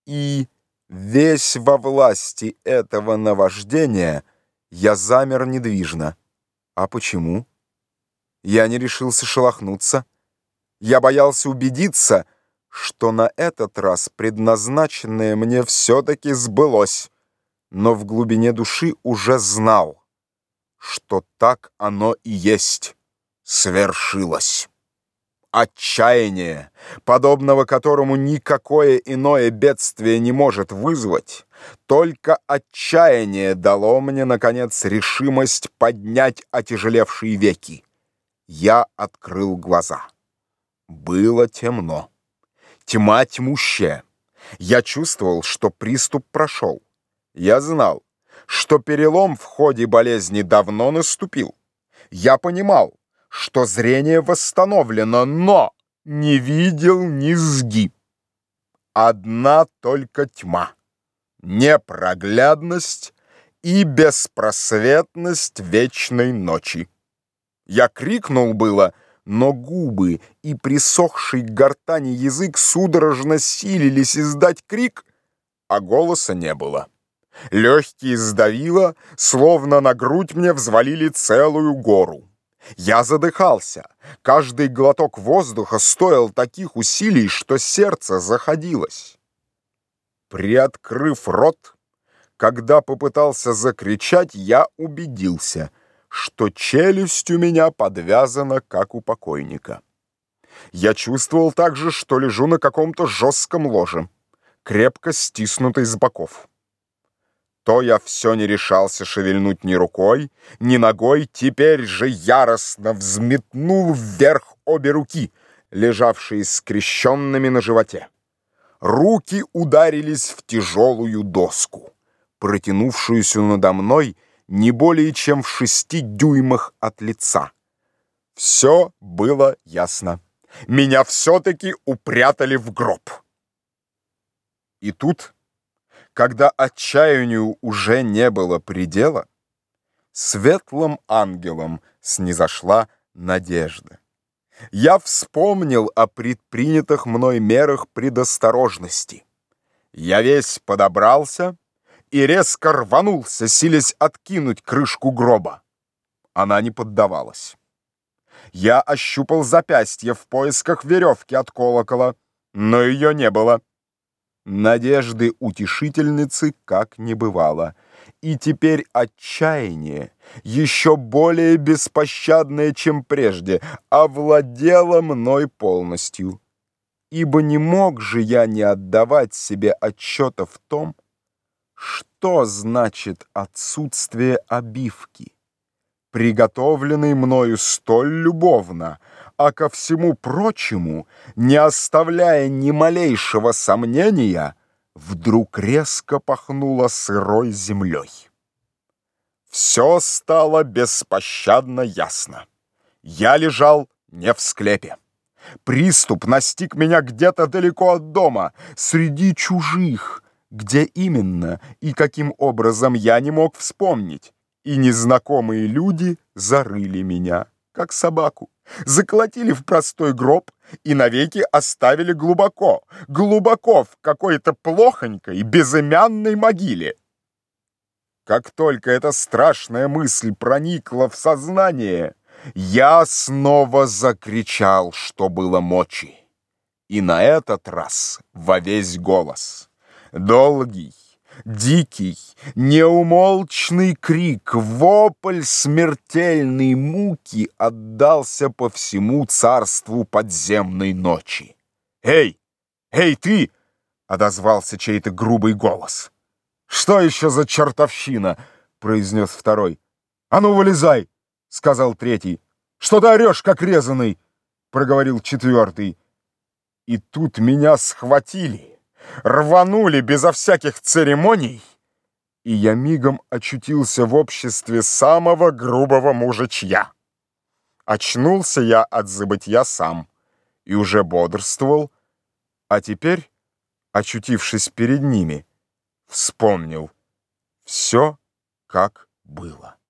И, весь во власти этого наваждения, я замер недвижно. А почему? Я не решился шелохнуться. Я боялся убедиться, что на этот раз предназначенное мне все-таки сбылось, но в глубине души уже знал, что так оно и есть, свершилось. Отчаяние, подобного которому никакое иное бедствие не может вызвать, только отчаяние дало мне, наконец, решимость поднять отяжелевшие веки. Я открыл глаза. Было темно. Тьма тьмущая. Я чувствовал, что приступ прошел. Я знал, что перелом в ходе болезни давно наступил. Я понимал, что зрение восстановлено, но не видел низги. Одна только тьма, непроглядность и беспросветность вечной ночи. Я крикнул было, но губы и присохший к гортани язык судорожно силились издать крик, а голоса не было. Легкие сдавило, словно на грудь мне взвалили целую гору. Я задыхался. Каждый глоток воздуха стоил таких усилий, что сердце заходилось. Приоткрыв рот, когда попытался закричать, я убедился, что челюсть у меня подвязана, как у покойника. Я чувствовал также, что лежу на каком-то жестком ложе, крепко стиснутой с боков. То я все не решался шевельнуть ни рукой, ни ногой, теперь же яростно взметнул вверх обе руки, лежавшие скрещенными на животе. Руки ударились в тяжелую доску, протянувшуюся надо мной не более чем в 6 дюймах от лица. Все было ясно. Меня все-таки упрятали в гроб. И тут, когда отчаянию уже не было предела, светлым ангелом снизошла надежда. Я вспомнил о предпринятых мной мерах предосторожности. Я весь подобрался и резко рванулся, силясь откинуть крышку гроба. Она не поддавалась. Я ощупал запястье в поисках веревки от колокола, но ее не было. Надежды утешительницы как не бывало, и теперь отчаяние, еще более беспощадное, чем прежде, овладело мной полностью. Ибо не мог же я не отдавать себе отчета в том, что значит отсутствие обивки, приготовленной мною столь любовно, а ко всему прочему, не оставляя ни малейшего сомнения, вдруг резко пахнуло сырой землей. Все стало беспощадно ясно. Я лежал не в склепе. Приступ настиг меня где-то далеко от дома, среди чужих, где именно и каким образом я не мог вспомнить, и незнакомые люди зарыли меня, как собаку, заколотили в простой гроб и навеки оставили глубоко, глубоко в какой-то плохонькой, безымянной могиле. Как только эта страшная мысль проникла в сознание, я снова закричал, что было мочи. И на этот раз во весь голос. Долгий, дикий, неумолчный крик, вопль смертельной муки отдался по всему царству подземной ночи. «Эй! Эй, ты!» — отозвался чей-то грубый голос. «Что еще за чертовщина?» — произнес второй. «А ну, вылезай!» — сказал третий. «Что ты орешь, как резаный?» — проговорил четвертый. И тут меня схватили, рванули безо всяких церемоний, и я мигом очутился в обществе самого грубого мужичья. Очнулся я от забытья сам и уже бодрствовал, а теперь, очутившись перед ними, вспомнил все, как было.